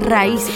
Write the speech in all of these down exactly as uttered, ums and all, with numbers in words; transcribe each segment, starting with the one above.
Raíces.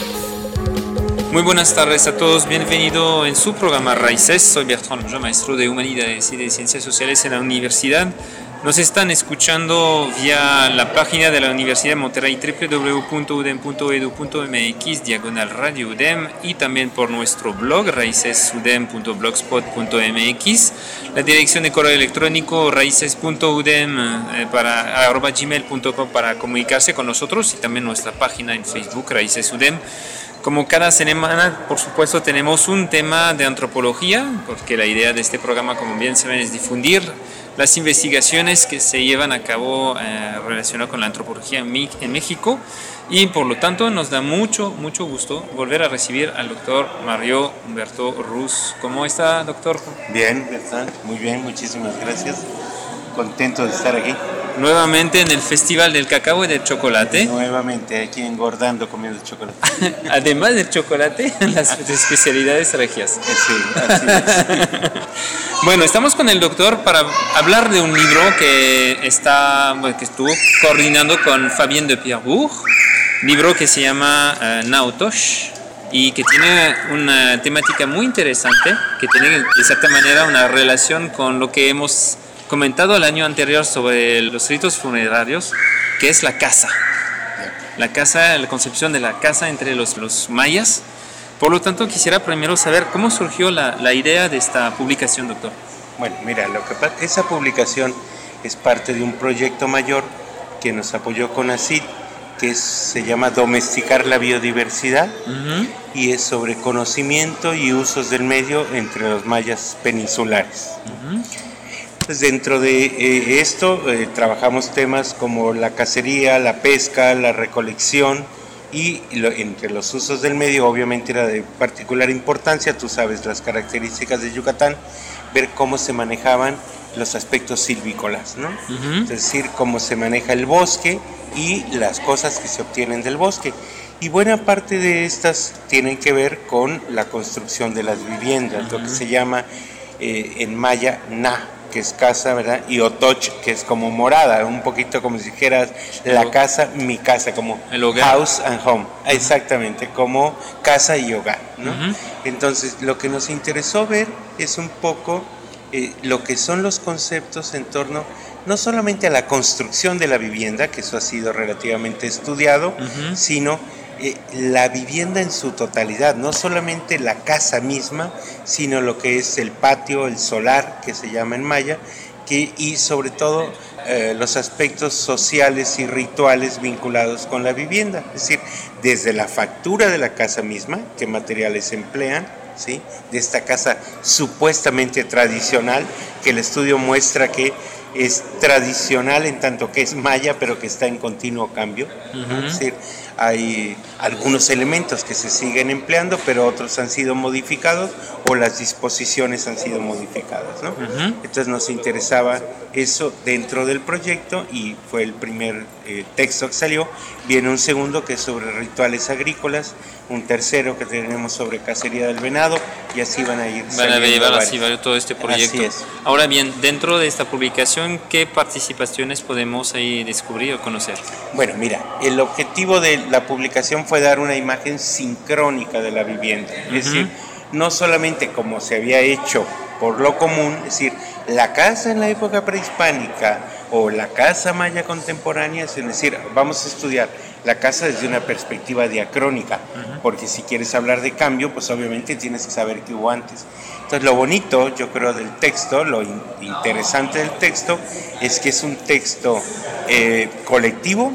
Muy buenas tardes a todos, bienvenido en su programa Raíces. Soy Bertrand Longeau, maestro de Humanidades y de Ciencias Sociales en la universidad. Nos están escuchando vía la página de la Universidad de Monterrey, doble u doble u doble u punto u d e m punto e d u punto m x, diagonal Radio U D E M, y también por nuestro blog, raíces u d e m punto blogspot punto m x, la dirección de correo electrónico raíces punto u d e m eh, para arroba gmail punto com para comunicarse con nosotros, y también nuestra página en Facebook, Raíces U D E M. Como cada semana, por supuesto, tenemos un tema de antropología, porque la idea de este programa, como bien saben, es difundir las investigaciones que se llevan a cabo eh, relacionadas con la antropología en, en México, y por lo tanto nos da mucho, mucho gusto volver a recibir al doctor Mario Humberto Ruz. ¿Cómo está, doctor? Bien, ¿verdad? Muy bien, muchísimas gracias. Contento de estar aquí. Nuevamente en el Festival del Cacao y del Chocolate. Nuevamente aquí engordando comiendo chocolate. Además del chocolate, las especialidades regias. Sí, así es. Bueno, estamos con el doctor para hablar de un libro que está, bueno, que estuvo coordinando con Fabien de Pierrebourg, libro que se llama uh, Nautosh, y que tiene una temática muy interesante, que tiene de cierta manera una relación con lo que hemos comentado el año anterior sobre los ritos funerarios, que es la casa. La casa, la concepción de la casa entre los, los mayas. Por lo tanto, quisiera primero saber cómo surgió la, la idea de esta publicación, doctor. Bueno, mira, lo que pasa, esa publicación es parte de un proyecto mayor que nos apoyó CONACYT, que es, se llama Domesticar la Biodiversidad, uh-huh. y es sobre conocimiento y usos del medio entre los mayas peninsulares. Uh-huh. Pues dentro de eh, esto eh, trabajamos temas como la cacería, la pesca, la recolección, y lo, entre los usos del medio obviamente era de particular importancia, tú sabes las características de Yucatán, ver cómo se manejaban los aspectos silvícolas, ¿no? Uh-huh. Es decir, cómo se maneja el bosque y las cosas que se obtienen del bosque. Y buena parte de estas tienen que ver con la construcción de las viviendas, uh-huh. lo que se llama eh, en maya na, que es casa, ¿verdad? Y otoch, que es como morada, un poquito como si dijeras la casa, mi casa, como el hogar. House and home, uh-huh. exactamente, como casa y hogar, ¿no? Uh-huh. Entonces, lo que nos interesó ver es un poco eh, lo que son los conceptos en torno no solamente a la construcción de la vivienda, que eso ha sido relativamente estudiado, uh-huh. sino Eh, la vivienda en su totalidad, no solamente la casa misma, sino lo que es el patio, el solar, que se llama en maya, que, y sobre todo eh, los aspectos sociales y rituales vinculados con la vivienda, es decir, desde la factura de la casa misma, qué materiales se emplean, ¿sí? De esta casa supuestamente tradicional, que el estudio muestra que es tradicional en tanto que es maya, pero que está en continuo cambio. Uh-huh. Es decir, hay algunos elementos que se siguen empleando, pero otros han sido modificados o las disposiciones han sido modificadas, ¿no? Uh-huh. Entonces nos interesaba eso dentro del proyecto y fue el primer eh, texto que salió. Viene un segundo que es sobre rituales agrícolas, un tercero que tenemos sobre cacería del venado, y así van a ir van a llevar así todo este proyecto. Así es. Ahora bien, dentro de esta publicación, ¿qué participaciones podemos ahí descubrir o conocer? Bueno, mira, el objetivo de la publicación fue dar una imagen sincrónica de la vivienda, uh-huh. es decir, no solamente como se había hecho por lo común, es decir, la casa en la época prehispánica o la casa maya contemporánea, es decir, vamos a estudiar la casa desde una perspectiva diacrónica, uh-huh. porque si quieres hablar de cambio, pues obviamente tienes que saber qué hubo antes. Entonces lo bonito, yo creo, del texto, lo in- interesante del texto, es que es un texto eh, colectivo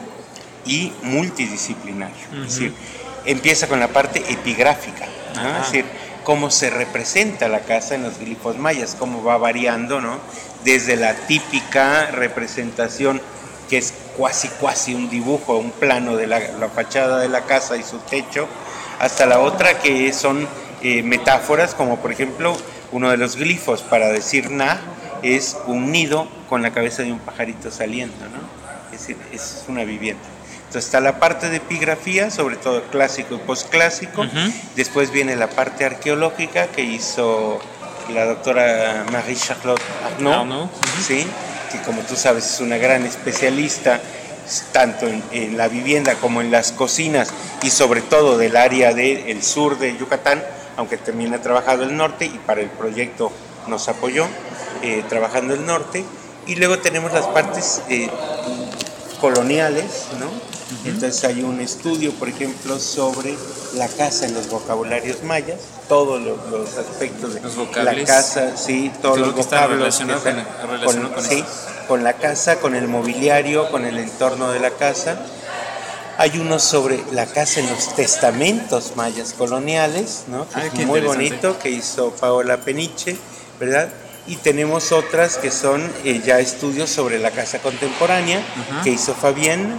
y multidisciplinario, uh-huh. es decir, empieza con la parte epigráfica, ¿no? Uh-huh. Es decir, cómo se representa la casa en los glifos mayas, cómo va variando, ¿no? Desde la típica representación que es cuasi cuasi un dibujo, un plano de la, la fachada de la casa y su techo, hasta la otra que son eh, metáforas, como por ejemplo uno de los glifos para decir na es un nido con la cabeza de un pajarito saliendo, ¿no? Es decir, es una vivienda. Entonces está la parte de epigrafía, sobre todo clásico y posclásico. Uh-huh. Después viene la parte arqueológica que hizo la doctora Marie-Charlotte Arnaud, uh-huh. ¿sí? que como tú sabes es una gran especialista tanto en, en la vivienda como en las cocinas y sobre todo del área del sur de Yucatán, aunque también ha trabajado el norte y para el proyecto nos apoyó eh, trabajando el norte. Y luego tenemos las partes eh, coloniales, ¿no? Uh-huh. Entonces hay un estudio, por ejemplo, sobre la casa en los vocabularios mayas, todos los, los aspectos de los vocables, la casa, sí, todos todo los lo que vocablos está relacionado, que con, relacionado con, con, sí, con la casa, con el mobiliario, con el entorno de la casa. Hay uno sobre la casa en los testamentos mayas coloniales, ¿no? Que Ay, es muy bonito, que hizo Paola Peniche, ¿verdad? Y tenemos otras que son eh, ya estudios sobre la casa contemporánea, uh-huh. que hizo Fabián,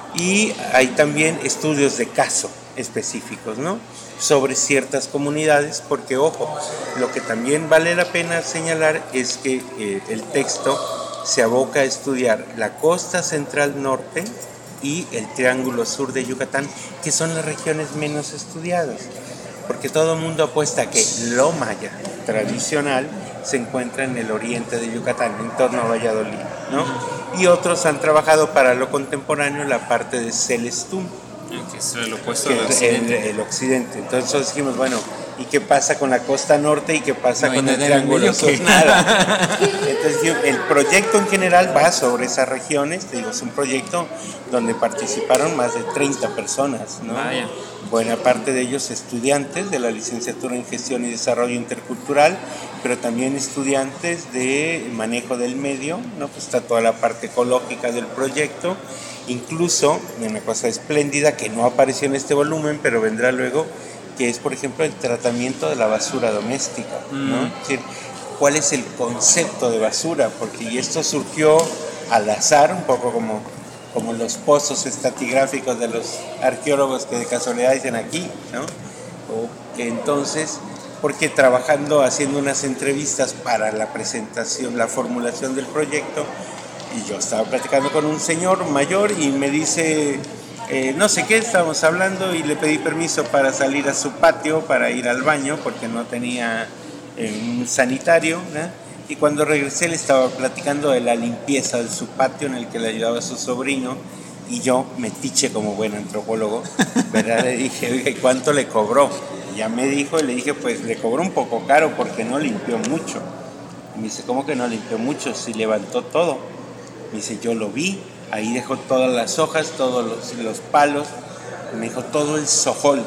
y hay también estudios de caso específicos, ¿no? Sobre ciertas comunidades, porque ojo, lo que también vale la pena señalar es que eh, el texto se aboca a estudiar la costa central norte y el triángulo sur de Yucatán, que son las regiones menos estudiadas, porque todo el mundo apuesta a que lo maya tradicional se encuentra en el oriente de Yucatán, en torno a Valladolid, ¿no? Y otros han trabajado para lo contemporáneo la parte de Celestún, que es el opuesto del occidente. El, el occidente. Entonces dijimos, bueno, ¿y qué pasa con la costa norte y qué pasa no, con el triángulo sur? Nada. Entonces el proyecto en general va sobre esas regiones, te digo, es un proyecto donde participaron más de treinta personas, ¿no? Vaya. Buena parte de ellos estudiantes de la licenciatura en Gestión y Desarrollo Intercultural, pero también estudiantes de manejo del medio, ¿no? Pues está toda la parte ecológica del proyecto, incluso una cosa espléndida que no apareció en este volumen, pero vendrá luego, que es, por ejemplo, el tratamiento de la basura doméstica, ¿no? Mm. Es decir, ¿cuál es el concepto de basura? Porque y esto surgió al azar, un poco como... como los pozos estratigráficos de los arqueólogos que de casualidad dicen aquí, ¿no? O que entonces, porque trabajando, haciendo unas entrevistas para la presentación, la formulación del proyecto, y yo estaba platicando con un señor mayor y me dice, eh, no sé qué, estábamos hablando y le pedí permiso para salir a su patio, para ir al baño, porque no tenía eh, un sanitario, ¿no? Y cuando regresé le estaba platicando de la limpieza de su patio en el que le ayudaba a su sobrino, y yo, metiche como buen antropólogo, ¿verdad? Le dije, oiga, ¿y cuánto le cobró? Y ya me dijo, y le dije, pues le cobró un poco caro porque no limpió mucho. Y me dice, ¿cómo que no limpió mucho? Si levantó todo. Me dice, yo lo vi, ahí dejó todas las hojas, todos los, los palos, y me dijo, todo el sojol.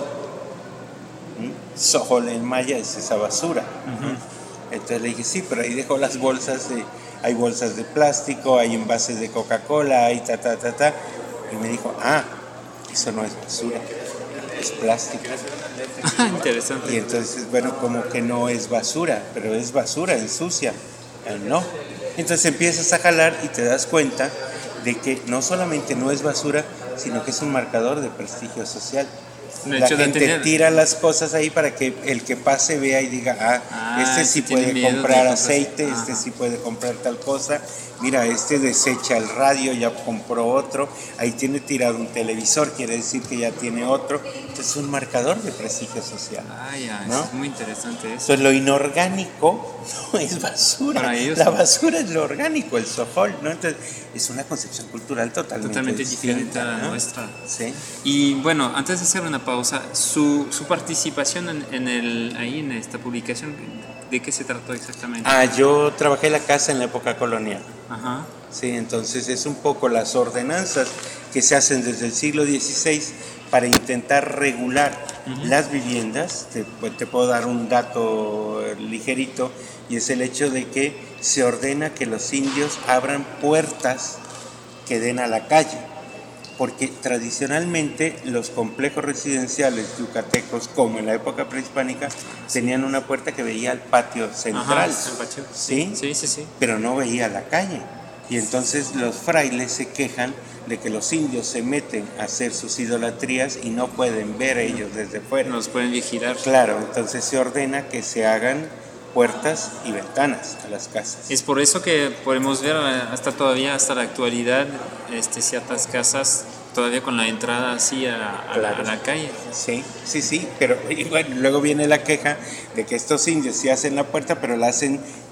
¿Mm? Sojol en maya es esa basura. Uh-huh. Entonces le dije, sí, pero ahí dejó las bolsas, de, hay bolsas de plástico, hay envases de Coca-Cola, hay ta, ta, ta, ta. Y me dijo, ah, eso no es basura, es plástico. Interesante. Y entonces, bueno, como que no es basura, pero es basura, ensucia. Eh, no. Entonces empiezas a jalar y te das cuenta de que no solamente no es basura, sino que es un marcador de prestigio social. De la gente tener... tira las cosas ahí para que el que pase vea y diga, ah, ah este sí puede comprar aceite, Ajá. este sí puede comprar tal cosa, mira, este desecha el radio, ya compró otro, ahí tiene tirado un televisor, quiere decir que ya tiene otro. Entonces es un marcador de prestigio social. Ah, ya, ¿no? Es muy interesante eso. Entonces lo inorgánico no es basura, para ellos, la basura es lo orgánico, el sojol, ¿no? Entonces es una concepción cultural totalmente, totalmente distinta, diferente a la ¿no? nuestra. Sí. Y bueno, antes de hacer una pausa, su, su participación en, en el, ahí en esta publicación, ¿de qué se trató exactamente? Ah, yo trabajé la casa en la época colonial. Ajá. Sí, entonces es un poco las ordenanzas que se hacen desde el siglo dieciséis para intentar regular uh-huh. las viviendas. Te, pues, te puedo dar un dato ligerito, y es el hecho de que se ordena que los indios abran puertas que den a la calle, porque tradicionalmente los complejos residenciales yucatecos, como en la época prehispánica, tenían una puerta que veía al patio central. Ajá, el patio. ¿Sí? Sí, sí, sí. Pero no veía la calle. Y entonces los frailes se quejan de que los indios se meten a hacer sus idolatrías y no pueden ver ellos desde fuera. Nos pueden vigilar. Claro, entonces se ordena que se hagan puertas y ventanas a las casas. Es por eso que podemos ver hasta todavía, hasta la actualidad, este, ciertas casas todavía con la entrada así a, a, claro. la, a la calle. Sí, sí, sí, pero y bueno, luego viene la queja de que estos indios sí hacen la puerta, pero la hacen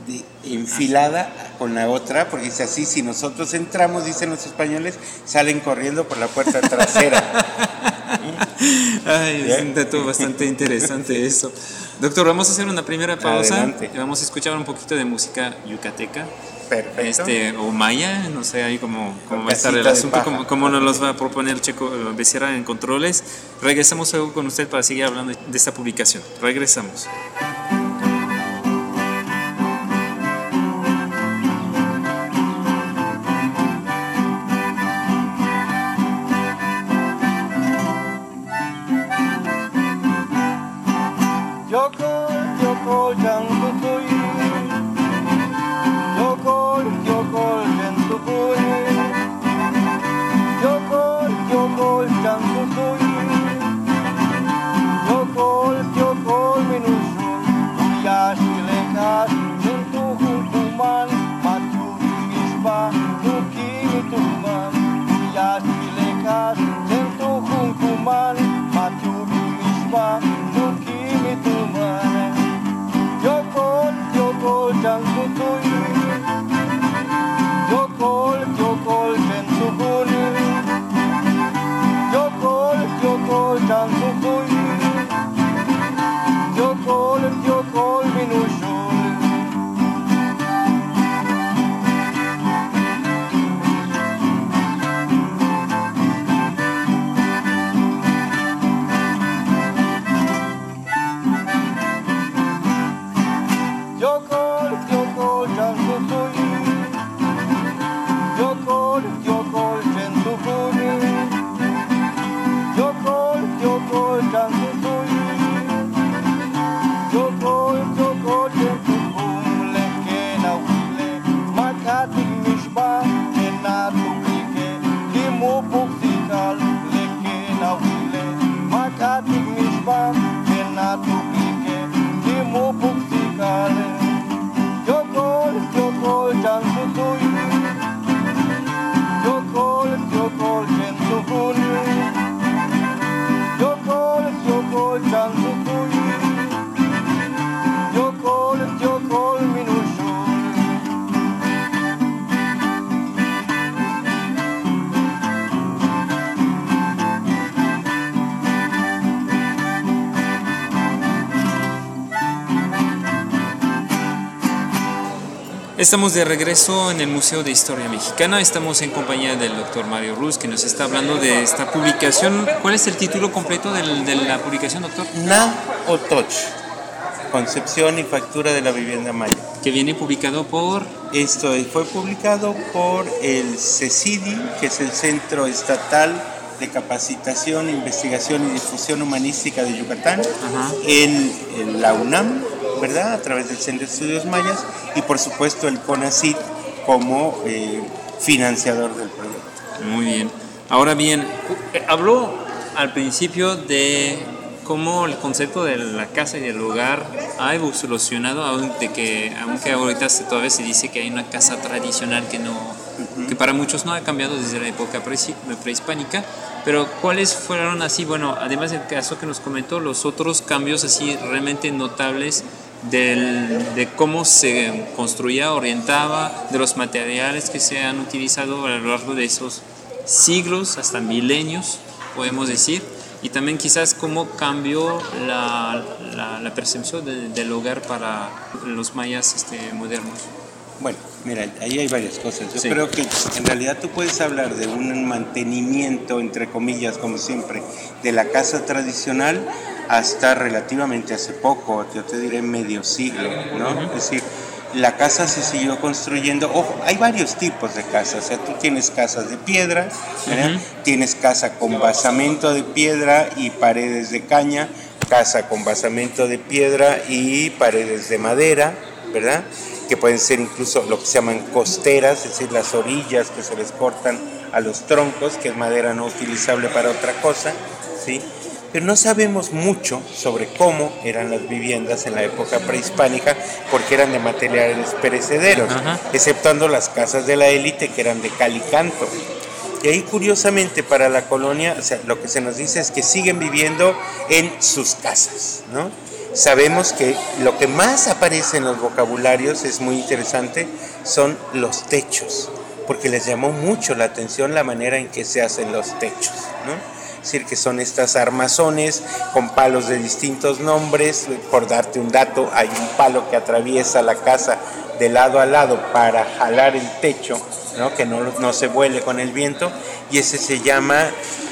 de, enfilada con la otra, porque dice así, si nosotros entramos, dicen los españoles, salen corriendo por la puerta trasera. Ay, es un dato bastante interesante eso. Doctor, vamos a hacer una primera pausa. Adelante. Vamos a escuchar un poquito de música yucateca. Perfecto. Este, o maya, no sé ahí cómo, cómo va a estar el Casita de asunto, paja. cómo, cómo nos los va a proponer Checo Becerra en controles. Regresamos luego con usted para seguir hablando de esta publicación. Regresamos. Estamos de regreso en el Museo de Historia Mexicana. Estamos en compañía del doctor Mario Ruz, que nos está hablando de esta publicación. ¿Cuál es el título completo del, de la publicación, doctor? Na Otoch, concepción y factura de la vivienda maya. Que viene publicado por... Esto fue publicado por el CECIDI, que es el Centro Estatal de Capacitación, Investigación y Difusión Humanística de Yucatán, Ajá. en, en la UNAM, ¿verdad? A través del Centro de Estudios Mayas, y por supuesto el CONACYT como eh, financiador del proyecto. Muy bien. Ahora bien, habló al principio de cómo el concepto de la casa y del hogar ha evolucionado, aunque, que, aunque ahorita todavía se dice que hay una casa tradicional que, no, uh-huh. que para muchos no ha cambiado desde la época prehispánica. Pero ¿cuáles fueron así? Bueno, además del caso que nos comentó, los otros cambios así realmente notables del, de cómo se construía, orientaba, de los materiales que se han utilizado a lo largo de esos siglos, hasta milenios, podemos decir, y también quizás cómo cambió la, la, la percepción de, del hogar para los mayas este, modernos. Bueno, mira, ahí hay varias cosas. Yo sí. creo que en realidad tú puedes hablar de un mantenimiento, entre comillas, como siempre, de la casa tradicional hasta relativamente hace poco, yo te diré medio siglo, ¿no? Uh-huh. Es decir, la casa se siguió construyendo. Ojo, hay varios tipos de casas. O sea, tú tienes casas de piedra, ¿verdad? Uh-huh. Tienes casa con basamento de piedra y paredes de caña, casa con basamento de piedra y paredes de madera, ¿verdad? Que pueden ser incluso lo que se llaman costeras, es decir, las orillas que se les cortan a los troncos, que es madera no utilizable para otra cosa, ¿sí? Pero no sabemos mucho sobre cómo eran las viviendas en la época prehispánica, porque eran de materiales perecederos, uh-huh. exceptuando las casas de la élite que eran de cal y canto. Y ahí, curiosamente, para la colonia, o sea, lo que se nos dice es que siguen viviendo en sus casas, ¿no? Sabemos que lo que más aparece en los vocabularios, es muy interesante, son los techos, porque les llamó mucho la atención la manera en que se hacen los techos, ¿no? Es decir, que son estas armazones con palos de distintos nombres. Por darte un dato, hay un palo que atraviesa la casa de lado a lado para jalar el techo, ¿no? Que no, no se vuele con el viento, y ese se llama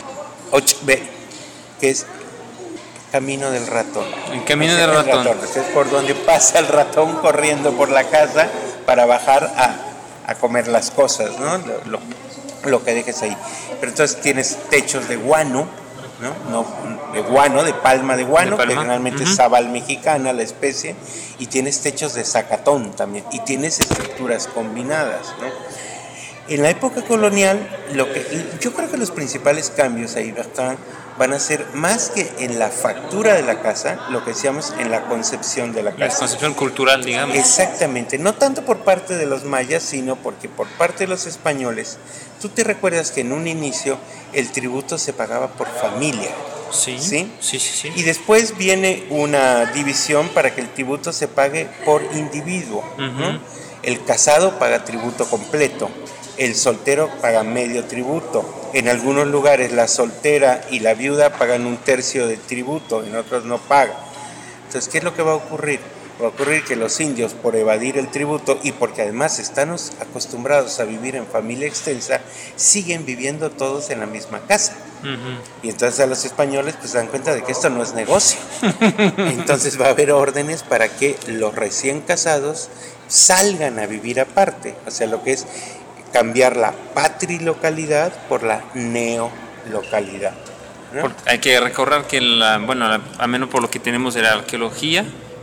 ochbe, que es camino del ratón. El camino o sea, del ratón. ratón. Es por donde pasa el ratón corriendo por la casa para bajar a, a comer las cosas, ¿no? Lo, lo, lo que dejes ahí. Pero entonces tienes techos de guano, ¿no? No, de guano, de palma de guano, de palma. que generalmente uh-huh. es sabal mexicana, la especie, y tienes techos de zacatón también, y tienes estructuras combinadas, ¿no? En la época colonial, lo que, yo creo que los principales cambios ahí, Bertrand, van a ser más que en la factura de la casa, lo que decíamos en la concepción de la casa. La concepción cultural, digamos. Exactamente, no tanto por parte de los mayas, sino porque por parte de los españoles. Tú te recuerdas que en un inicio el tributo se pagaba por familia. Sí, ¿sí? Sí, sí, sí. Y después viene una división para que el tributo se pague por individuo, uh-huh. ¿no? El casado paga tributo completo. El soltero paga medio tributo. En algunos lugares la soltera y la viuda pagan un tercio del tributo, en otros no pagan. Entonces, ¿qué es lo que va a ocurrir? Va a ocurrir que los indios, por evadir el tributo y porque además están acostumbrados a vivir en familia extensa, siguen viviendo todos en la misma casa. Uh-huh. Y entonces a los españoles pues se dan cuenta de que esto no es negocio. Entonces va a haber órdenes para que los recién casados salgan a vivir aparte. O sea, lo que es cambiar la patrilocalidad por la neolocalidad, ¿no? Hay que recordar que, la, bueno, la, a menos por lo que tenemos de la arqueología,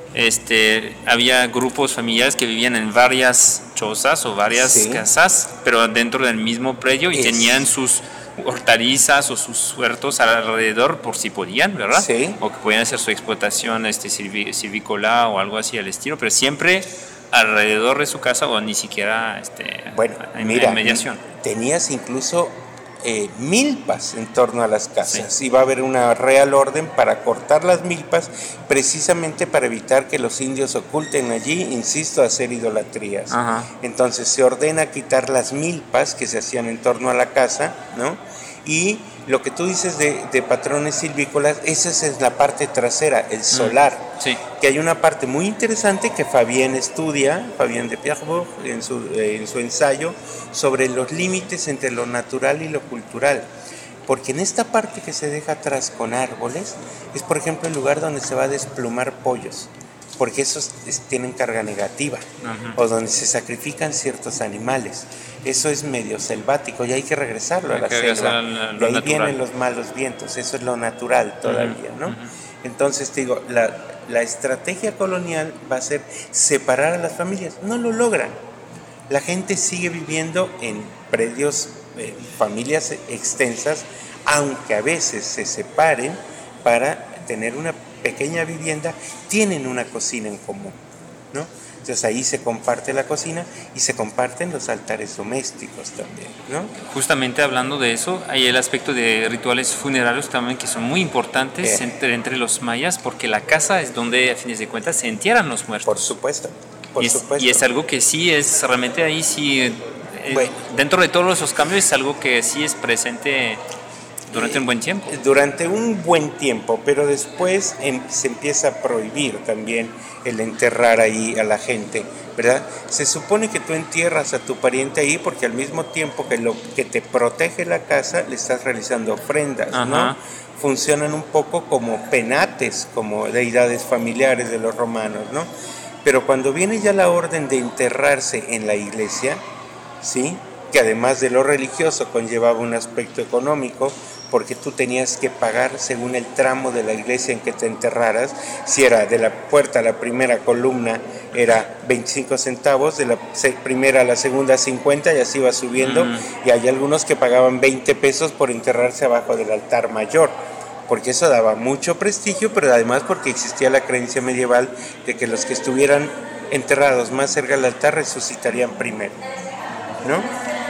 este, había grupos familiares que vivían en varias chozas o varias sí. casas, pero dentro del mismo predio, y es. tenían sus hortalizas o sus huertos alrededor por si podían, ¿verdad? Sí. O que podían hacer su explotación este, silvícola o algo así al estilo, pero siempre alrededor de su casa o ni siquiera este, bueno, en, mira, en mediación. Tenías incluso eh, milpas en torno a las casas, sí. y va a haber una real orden para cortar las milpas, precisamente para evitar que los indios oculten allí, insisto, hacer idolatrías. Ajá. Entonces se ordena quitar las milpas que se hacían en torno a la casa, ¿no? Y lo que tú dices de, de patrones silvícolas, esa es la parte trasera, el solar. Sí. Que hay una parte muy interesante que Fabienne estudia, Fabienne de Pierrebourg, en su, eh, en su ensayo, sobre los límites entre lo natural y lo cultural. Porque en esta parte que se deja atrás con árboles, es por ejemplo el lugar donde se va a desplumar pollos, porque esos tienen carga negativa, uh-huh. o donde se sacrifican ciertos animales. Eso es medio selvático y hay que regresarlo hay a la selva. La, de ahí natural. Vienen los malos vientos, eso es lo natural todavía, uh-huh. ¿no? Uh-huh. Entonces te digo, la, la estrategia colonial va a ser separar a las familias. No lo logran. La gente sigue viviendo en predios, eh, familias extensas, aunque a veces se separen para tener una pequeña vivienda, tienen una cocina en común, ¿no? Entonces ahí se comparte la cocina y se comparten los altares domésticos también, ¿no? Justamente hablando de eso, hay el aspecto de rituales funerarios también que son muy importantes entre, entre los mayas, porque la casa es donde a fines de cuentas se entierran los muertos. Por supuesto, por y es, supuesto. Y es algo que sí es, realmente ahí sí, eh, bueno, dentro de todos esos cambios es algo que sí es presente durante un buen tiempo. Durante un buen tiempo, pero después em, se empieza a prohibir también el enterrar ahí a la gente, ¿verdad? Se supone que tú entierras a tu pariente ahí porque al mismo tiempo que lo que te protege la casa, le estás realizando ofrendas, ajá. ¿no? Funcionan un poco como penates, como deidades familiares de los romanos, ¿no? Pero cuando viene ya la orden de enterrarse en la iglesia, ¿sí?, que además de lo religioso conllevaba un aspecto económico, porque tú tenías que pagar según el tramo de la iglesia en que te enterraras. Si era de la puerta a la primera columna era veinticinco centavos, de la primera a la segunda cincuenta, y así iba subiendo, mm. y hay algunos que pagaban veinte pesos por enterrarse abajo del altar mayor, porque eso daba mucho prestigio, pero además porque existía la creencia medieval de que los que estuvieran enterrados más cerca del altar resucitarían primero, ¿no?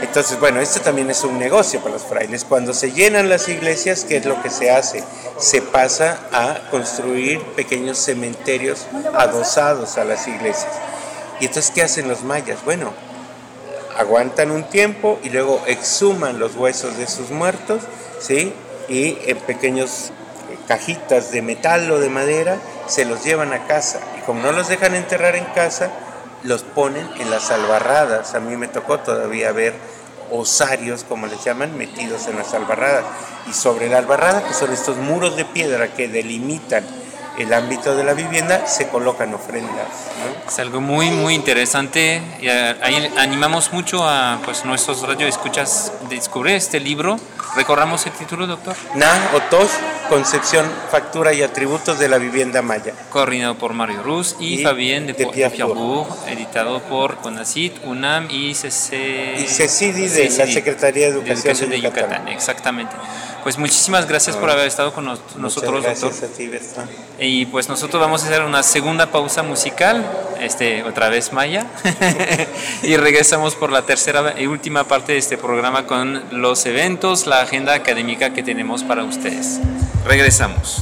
Entonces, bueno, esto también es un negocio para los frailes. Cuando se llenan las iglesias, ¿qué es lo que se hace? Se pasa a construir pequeños cementerios adosados a las iglesias. ¿Y entonces qué hacen los mayas? Bueno, aguantan un tiempo y luego exhuman los huesos de sus muertos, ¿sí? Y en pequeños cajitas de metal o de madera se los llevan a casa. Y como no los dejan enterrar en casa, los ponen en las albarradas. A mí me tocó todavía ver osarios, como les llaman, metidos en las albarradas. Y sobre la albarrada, que son estos muros de piedra que delimitan el ámbito de la vivienda, se colocan ofrendas, ¿no? Es algo muy, muy interesante. Y ahí animamos mucho a pues, nuestros radioescuchas a descubrir este libro. ¿Recordamos el título, doctor? Na Otosh, Concepción, Factura y Atributos de la Vivienda Maya. Coordinado por Mario Ruz y, y Fabien de, de Pierrebourg, editado por CONACYT, UNAM y C C... y CECIDI de la Secretaría de Educación de, Educación de Yucatán. Yucatán. Exactamente. Pues muchísimas gracias no, por haber estado con nos, nosotros, gracias doctor. A ti, Bertrand. Y pues nosotros vamos a hacer una segunda pausa musical, este, otra vez Maya, y regresamos por la tercera y última parte de este programa con los eventos, la agenda académica que tenemos para ustedes. Regresamos.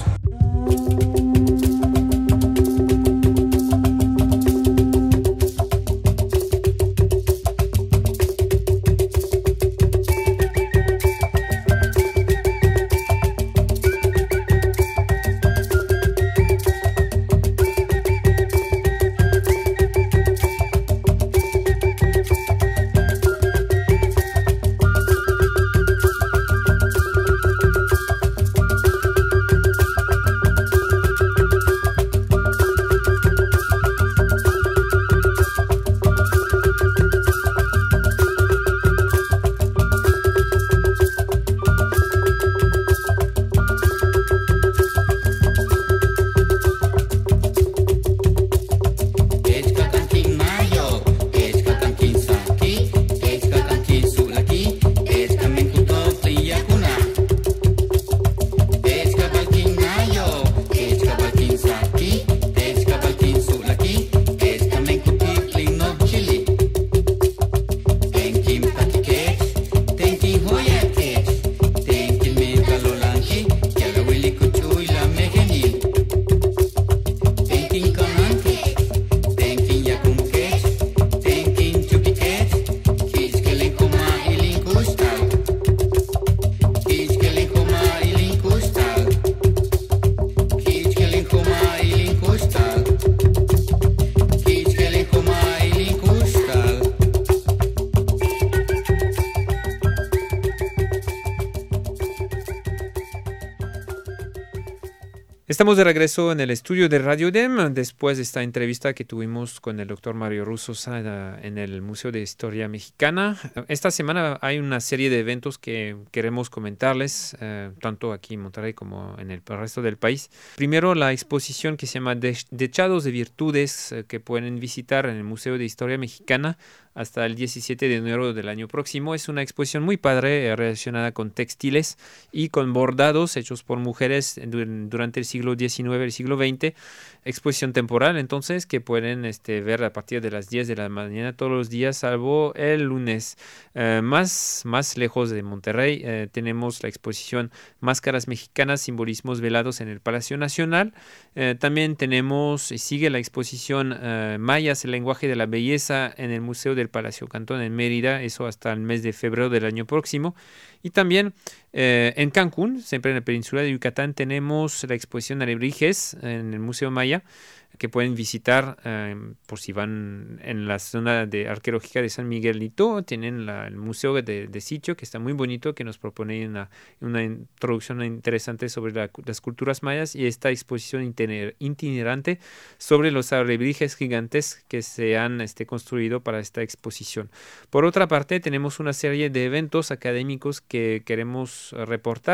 Estamos de regreso en el estudio de Radio D E M después de esta entrevista que tuvimos con el doctor Mario Ruz Sosa en el Museo de Historia Mexicana. Esta semana hay una serie de eventos que queremos comentarles, eh, tanto aquí en Monterrey como en el resto del país. Primero, la exposición que se llama Dechados de Virtudes, eh, que pueden visitar en el Museo de Historia Mexicana hasta el diecisiete de enero del año próximo. Es una exposición muy padre eh, relacionada con textiles y con bordados hechos por mujeres durante el siglo diecinueve y el siglo veinte. Exposición temporal, entonces, que pueden este, ver a partir de las diez de la mañana todos los días, salvo el lunes. Eh, más, más lejos de Monterrey eh, tenemos la exposición Máscaras Mexicanas, Simbolismos Velados en el Palacio Nacional. Eh, también tenemos, y sigue la exposición eh, Mayas, el lenguaje de la belleza en el Museo del Palacio Cantón en Mérida, eso hasta el mes de febrero del año próximo. Y también eh, en Cancún, siempre en la península de Yucatán, tenemos la exposición Alebrijes en el Museo Maya, que pueden visitar eh, por si van en la zona de arqueológica de San Miguelito. Tienen la, el museo de, de sitio, que está muy bonito, que nos propone una, una introducción interesante sobre la, las culturas mayas, y esta exposición itiner, itinerante sobre los alebrijes gigantes que se han este, construido para esta exposición. Por otra parte, tenemos una serie de eventos académicos que queremos reportar.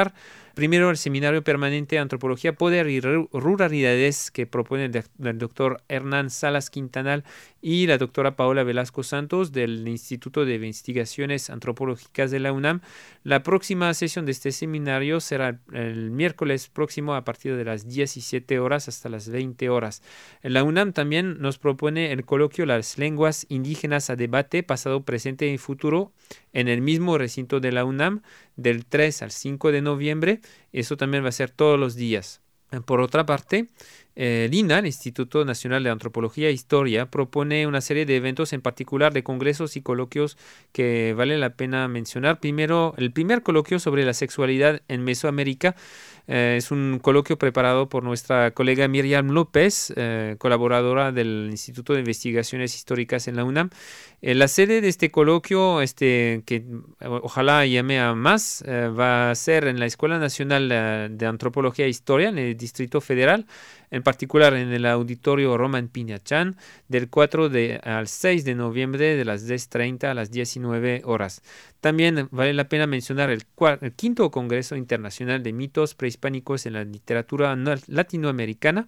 Primero, el Seminario Permanente de Antropología, Poder y Ruralidades, que propone el, el doctor Hernán Salas Quintanal y la doctora Paola Velasco Santos del Instituto de Investigaciones Antropológicas de la UNAM. La próxima sesión de este seminario será el miércoles próximo a partir de las diecisiete horas hasta las veinte horas. La UNAM también nos propone el coloquio Las lenguas indígenas a debate, pasado, presente y futuro, en el mismo recinto de la UNAM, del tres al cinco de noviembre. Eso también va a ser todos los días. Por otra parte, eh, el I N A, el Instituto Nacional de Antropología e Historia, propone una serie de eventos, en particular de congresos y coloquios que vale la pena mencionar. Primero, el primer coloquio sobre la sexualidad en Mesoamérica. Eh, es un coloquio preparado por nuestra colega Miriam López, eh, colaboradora del Instituto de Investigaciones Históricas en la UNAM. Eh, la sede de este coloquio, este, que ojalá llame a más, eh, va a ser en la Escuela Nacional de Antropología e Historia, en el Distrito Federal, en particular en el Auditorio Roman Piñachán, del cuatro de, al seis de noviembre, de las diez treinta a las diecinueve horas. También vale la pena mencionar el, cuarto, el quinto Congreso Internacional de Mitos Prehispánicos en la Literatura Latinoamericana.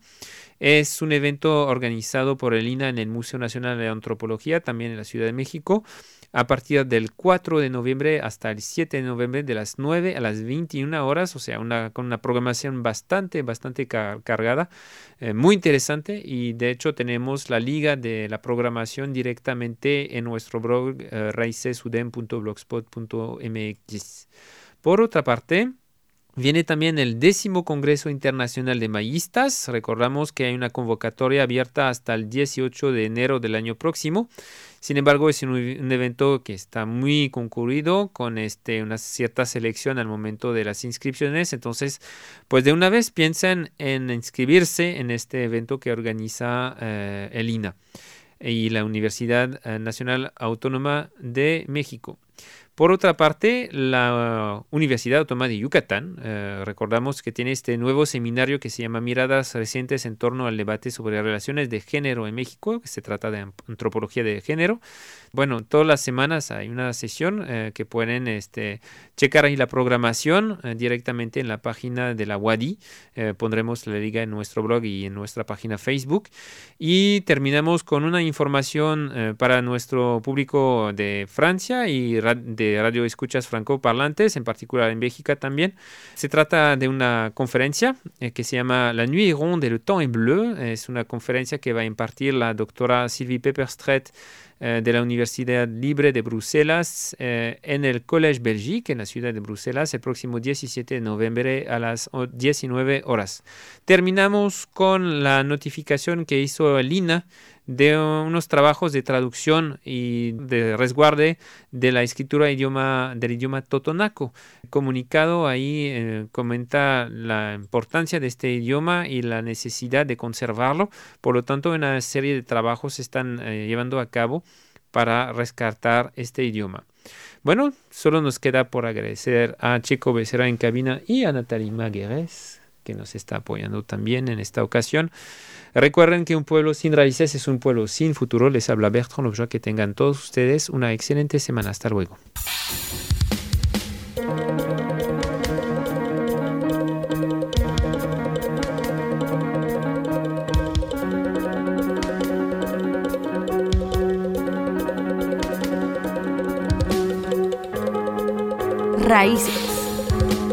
Es un evento organizado por el I N A en el Museo Nacional de Antropología, también en la Ciudad de México, a partir del cuatro de noviembre hasta el siete de noviembre, de las nueve a las veintiuna horas, o sea, una, con una programación bastante, bastante car- cargada, eh, muy interesante, y de hecho tenemos la liga de la programación directamente en nuestro blog eh, raicesudem punto blogspot punto m x. Por otra parte, viene también el décimo Congreso Internacional de Mayistas. Recordamos que hay una convocatoria abierta hasta el dieciocho de enero del año próximo. Sin embargo, es un, un evento que está muy concurrido, con este, una cierta selección al momento de las inscripciones. Entonces, pues de una vez piensen en inscribirse en este evento que organiza eh, el I N A y la Universidad Nacional Autónoma de México. Por otra parte, la Universidad Autónoma de Yucatán, eh, recordamos que tiene este nuevo seminario que se llama Miradas Recientes en torno al debate sobre relaciones de género en México, que se trata de antropología de género. Bueno, todas las semanas hay una sesión eh, que pueden este, checar ahí la programación eh, directamente en la página de la U A D I. Eh, pondremos la liga en nuestro blog y en nuestra página Facebook. Y terminamos con una información eh, para nuestro público de Francia y de de radio escuchas francoparlantes, en particular en Bélgica también. Se trata de una conferencia eh, que se llama La Nuit Ronde et le Temps est Bleu. Es una conferencia que va a impartir la doctora Sylvie Pepperstreet eh, de la Universidad Libre de Bruselas eh, en el Collège Belgique, en la ciudad de Bruselas, el próximo diecisiete de noviembre a las diecinueve horas. Terminamos con la notificación que hizo el I N A de unos trabajos de traducción y de resguarde de la escritura idioma, del idioma totonaco. El comunicado ahí eh, comenta la importancia de este idioma y la necesidad de conservarlo. Por lo tanto, una serie de trabajos se están eh, llevando a cabo para rescatar este idioma. Bueno, solo nos queda por agradecer a Checo Becerra en cabina y a Nathalie Maguerés, que nos está apoyando también en esta ocasión. Recuerden que un pueblo sin raíces es un pueblo sin futuro. Les habla Bertrand Lobjoy. Que tengan todos ustedes una excelente semana. Hasta luego. Raíces.